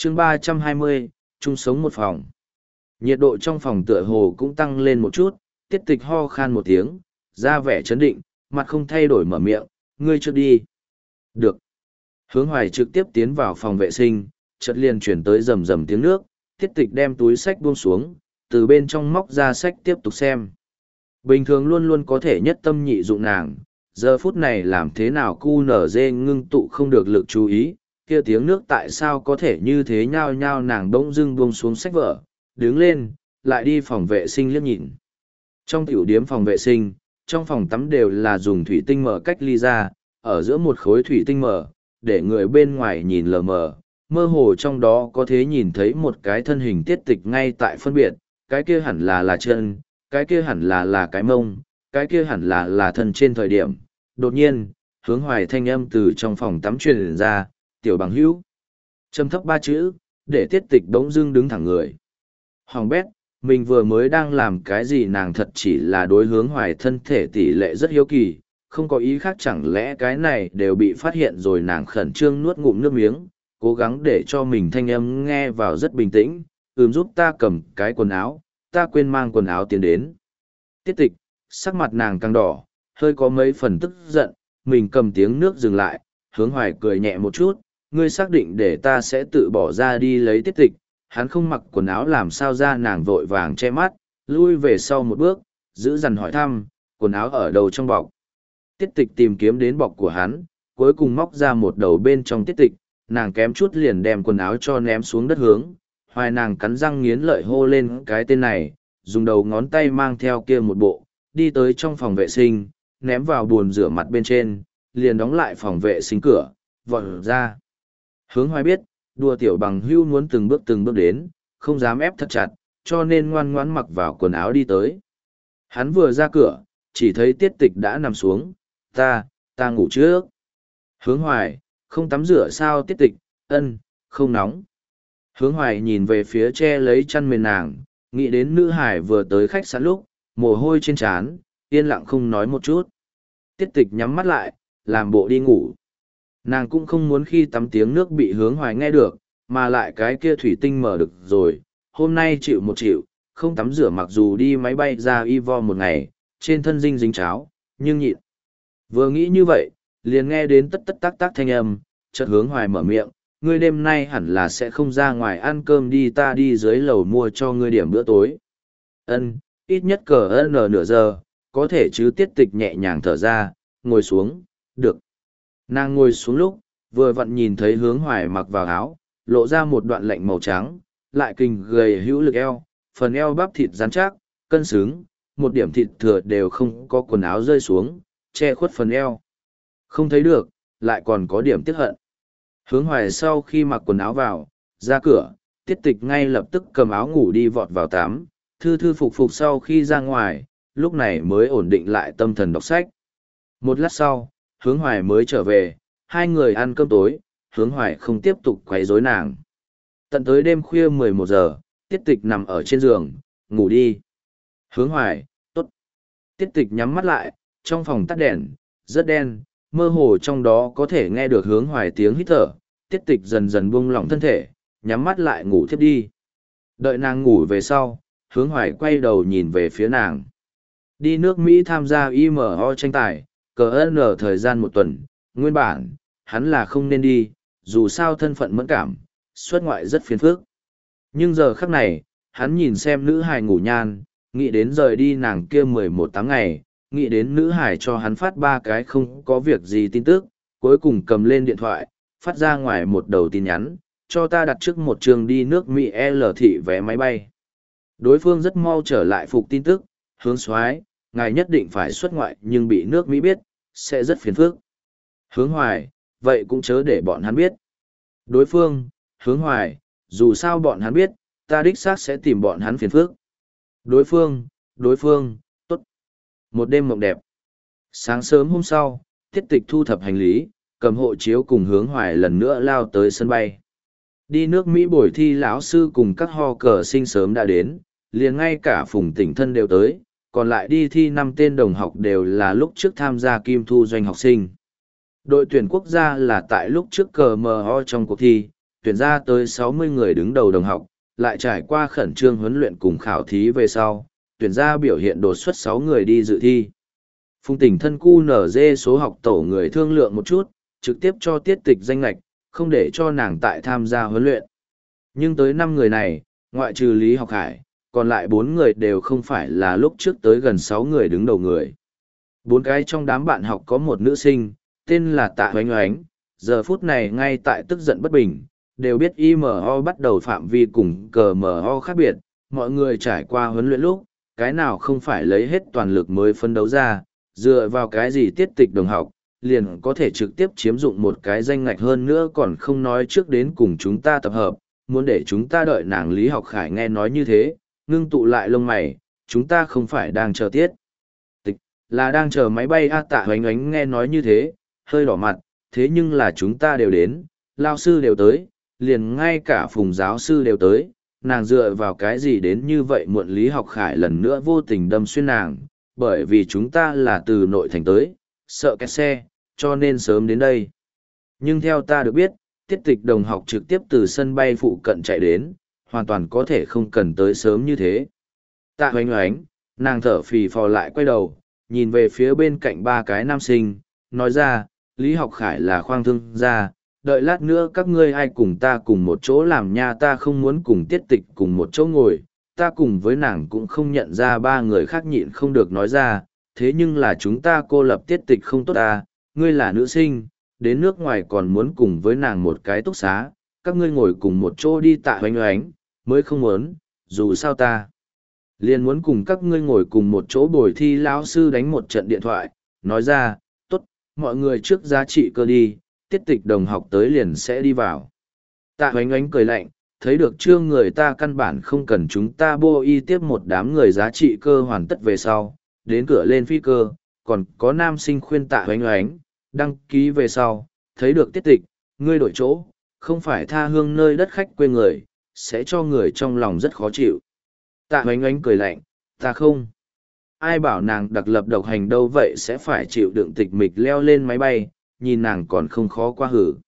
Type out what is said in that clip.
chương 320, chung sống một phòng. Nhiệt độ trong phòng tựa hồ cũng tăng lên một chút, Tiết Tịch ho khan một tiếng, ra vẻ chấn định, mặt không thay đổi mở miệng, ngươi trước đi. Được. Hướng Hoài trực tiếp tiến vào phòng vệ sinh, chợt liền chuyển tới rầm rầm tiếng nước, Tiết Tịch đem túi sách buông xuống, từ bên trong móc ra sách tiếp tục xem. Bình thường luôn luôn có thể nhất tâm nhị dụng nàng, giờ phút này làm thế nào QNZ ngưng tụ không được lực chú ý, kia tiếng nước tại sao có thể như thế nhao nhao nàng bỗng dưng buông xuống sách vở, đứng lên, lại đi phòng vệ sinh liếc nhìn. Trong tiểu điếm phòng vệ sinh, trong phòng tắm đều là dùng thủy tinh mở cách ly ra, ở giữa một khối thủy tinh mở, để người bên ngoài nhìn lờ mờ, mơ hồ trong đó có thể nhìn thấy một cái thân hình Tiết Tịch ngay tại phân biệt, cái kia hẳn là chân, cái kia hẳn là cái mông, cái kia hẳn là thân trên thời điểm. Đột nhiên, Hướng Hoài thanh âm từ trong phòng tắm truyền ra, tiểu bằng hữu. Trầm thấp ba chữ, để Tiết Tịch bỗng dưng đứng thẳng người. Hoàng bét, mình vừa mới đang làm cái gì nàng thật chỉ là đối Hướng Hoài thân thể tỷ lệ rất hiếu kỳ, không có ý khác chẳng lẽ cái này đều bị phát hiện rồi nàng khẩn trương nuốt ngụm nước miếng, cố gắng để cho mình thanh âm nghe vào rất bình tĩnh, giúp ta cầm cái quần áo, ta quên mang quần áo tiến đến. Tiết Tịch, sắc mặt nàng càng đỏ, hơi có mấy phần tức giận, mình cầm tiếng nước dừng lại, Hướng Hoài cười nhẹ một chút, ngươi xác định để ta sẽ tự bỏ ra đi lấy Tiết Tịch, hắn không mặc quần áo làm sao ra nàng vội vàng che mắt, lui về sau một bước, giữ dằn hỏi thăm, quần áo ở đầu trong bọc. Tiết Tịch tìm kiếm đến bọc của hắn, cuối cùng móc ra một đầu bên trong Tiết Tịch, nàng kém chút liền đem quần áo cho ném xuống đất Hướng. Hoài nàng cắn răng nghiến lợi hô lên cái tên này, dùng đầu ngón tay mang theo kia một bộ, đi tới trong phòng vệ sinh, ném vào bồn rửa mặt bên trên, liền đóng lại phòng vệ sinh cửa, vọt ra. Hướng Hoài biết, đùa tiểu bằng hưu muốn từng bước đến, không dám ép thật chặt, cho nên ngoan ngoãn mặc vào quần áo đi tới. Hắn vừa ra cửa, chỉ thấy Tiết Tịch đã nằm xuống, ta ngủ trước. Hướng Hoài, không tắm rửa sao? Tiết Tịch, không nóng. Hướng Hoài nhìn về phía che lấy chăn mền nàng, nghĩ đến nữ hải vừa tới khách sạn lúc, mồ hôi trên trán, yên lặng không nói một chút. Tiết Tịch nhắm mắt lại, làm bộ đi ngủ. Nàng cũng không muốn khi tắm tiếng nước bị Hướng Hoài nghe được, mà lại cái kia thủy tinh mở được rồi, hôm nay chịu một chịu, không tắm rửa mặc dù đi máy bay ra Ivo một ngày, trên thân dinh dính cháo, nhưng nhịn. Vừa nghĩ như vậy, liền nghe đến tất tất tác tác thanh âm, chợt Hướng Hoài mở miệng, ngươi đêm nay hẳn là sẽ không ra ngoài ăn cơm đi, ta đi dưới lầu mua cho ngươi điểm bữa tối. Ít nhất cờ nửa giờ, có thể chứ? Tiết Tịch nhẹ nhàng thở ra, ngồi xuống, được. Nàng ngồi xuống lúc, vừa vặn nhìn thấy Hướng Hoài mặc vào áo, lộ ra một đoạn lạnh màu trắng, lại kình gầy hữu lực eo, phần eo bắp thịt rắn chắc, cân xứng, một điểm thịt thừa đều không có, quần áo rơi xuống, che khuất phần eo. Không thấy được, lại còn có điểm tiếc hận. Hướng Hoài sau khi mặc quần áo vào, ra cửa, Tiết Tịch ngay lập tức cầm áo ngủ đi vọt vào tắm, thư thư phục phục sau khi ra ngoài, lúc này mới ổn định lại tâm thần đọc sách. Một lát sau, Hướng Hoài mới trở về, hai người ăn cơm tối, Hướng Hoài không tiếp tục quấy rối nàng. Tận tới đêm khuya 11 giờ, Tiết Tịch nằm ở trên giường, ngủ đi. Hướng Hoài, tốt. Tiết Tịch nhắm mắt lại, trong phòng tắt đèn, rất đen, mơ hồ trong đó có thể nghe được Hướng Hoài tiếng hít thở. Tiết Tịch dần dần buông lỏng thân thể, nhắm mắt lại ngủ thiếp đi. Đợi nàng ngủ về sau, Hướng Hoài quay đầu nhìn về phía nàng. Đi nước Mỹ tham gia IMO tranh tài, CN thời gian 1 tuần, nguyên bản, hắn là không nên đi, dù sao thân phận mẫn cảm, xuất ngoại rất phiền phức. Nhưng giờ khắc này, hắn nhìn xem nữ hài ngủ nhan, nghĩ đến rời đi nàng kia 11 tháng ngày, nghĩ đến nữ hài cho hắn phát 3 cái không có việc gì tin tức, cuối cùng cầm lên điện thoại, phát ra ngoài một đầu tin nhắn, cho ta đặt trước một trường đi nước Mỹ L thị vé máy bay. Đối phương rất mau trở lại phục tin tức, Hướng soái, ngài nhất định phải xuất ngoại nhưng bị nước Mỹ biết, sẽ rất phiền phức. Hướng Hoài, vậy cũng chớ để bọn hắn biết. Đối phương, Hướng Hoài, dù sao bọn hắn biết, ta đích xác sẽ tìm bọn hắn phiền phức. Đối phương, tốt. Một đêm mộng đẹp. Sáng sớm hôm sau, Tiết Tịch thu thập hành lý, cầm hộ chiếu cùng Hướng Hoài lần nữa lao tới sân bay. Đi nước Mỹ buổi thi lão sư cùng các ho cờ sinh sớm đã đến, liền ngay cả Phùng Tỉnh Thân đều tới, còn lại đi thi 5 tên đồng học đều là lúc trước tham gia Kim Thu Doanh học sinh. Đội tuyển quốc gia là tại lúc trước cờ MO trong cuộc thi, tuyển ra tới 60 người đứng đầu đồng học, lại trải qua khẩn trương huấn luyện cùng khảo thí về sau, tuyển ra biểu hiện đột xuất 6 người đi dự thi. Phùng Tỉnh thân QNZ số học tổ người thương lượng một chút, trực tiếp cho Tiết Tịch danh lệch, không để cho nàng tại tham gia huấn luyện. Nhưng tới 5 người này, ngoại trừ Lý Học Hải, còn lại 4 người đều không phải là lúc trước tới gần 6 người đứng đầu người. 4 cái trong đám bạn học có một nữ sinh, tên là Tạ Oánh Oánh, giờ phút này ngay tại tức giận bất bình, đều biết IMO bắt đầu phạm vi cùng CMO khác biệt, mọi người trải qua huấn luyện lúc, cái nào không phải lấy hết toàn lực mới phân đấu ra, dựa vào cái gì Tiết Tịch đồng học, liền có thể trực tiếp chiếm dụng một cái danh ngạch hơn nữa còn không nói trước đến cùng chúng ta tập hợp, muốn để chúng ta đợi nàng Lý Học Khải nghe nói như thế, ngưng tụ lại lông mày, chúng ta không phải đang chờ Tiết Tịch, là đang chờ máy bay. Tạ Oánh Oánh nghe nói như thế, hơi đỏ mặt, thế nhưng là chúng ta đều đến, lao sư đều tới, liền ngay cả Phùng giáo sư đều tới, nàng dựa vào cái gì đến như vậy muộn. Lý Học Khải lần nữa vô tình đâm xuyên nàng, bởi vì chúng ta là từ nội thành tới, sợ kẹt xe, cho nên sớm đến đây. Nhưng theo ta được biết, Tiết Tịch đồng học trực tiếp từ sân bay phụ cận chạy đến, hoàn toàn có thể không cần tới sớm như thế. Tạ Oánh Oánh, nàng thở phì phò lại quay đầu, nhìn về phía bên cạnh 3 cái nam sinh, nói ra, Lý Học Khải là khoang thương gia, đợi lát nữa các ngươi ai cùng ta cùng một chỗ làm nha, ta không muốn cùng Tiết Tịch cùng một chỗ ngồi, ta cùng với nàng cũng không nhận ra. 3 người khác nhịn không được nói ra, thế nhưng là chúng ta cô lập Tiết Tịch không tốt à, ngươi là nữ sinh, đến nước ngoài còn muốn cùng với nàng một cái túc xá, các ngươi ngồi cùng một chỗ đi. Tạ Oánh Oánh, mới không muốn, dù sao ta liền muốn cùng các ngươi ngồi cùng một chỗ bồi thi. Lão sư đánh một trận điện thoại, nói ra, tốt, mọi người trước giá trị cơ đi, Tiết Tịch đồng học tới liền sẽ đi vào. Tạ Oánh Oánh cười lạnh, thấy được chưa, người ta căn bản không cần chúng ta bô y tiếp một đám người giá trị cơ hoàn tất về sau, đến cửa lên phi cơ, còn có nam sinh khuyên Tạ Oánh Oánh, đăng ký về sau, thấy được Tiết Tịch, ngươi đổi chỗ, không phải tha hương nơi đất khách quê người, sẽ cho người trong lòng rất khó chịu. Tạ Oánh Oánh cười lạnh, ta không. Ai bảo nàng đặc lập độc hành đâu, vậy sẽ phải chịu đựng tịch mịch leo lên máy bay, nhìn nàng còn không khó qua hử.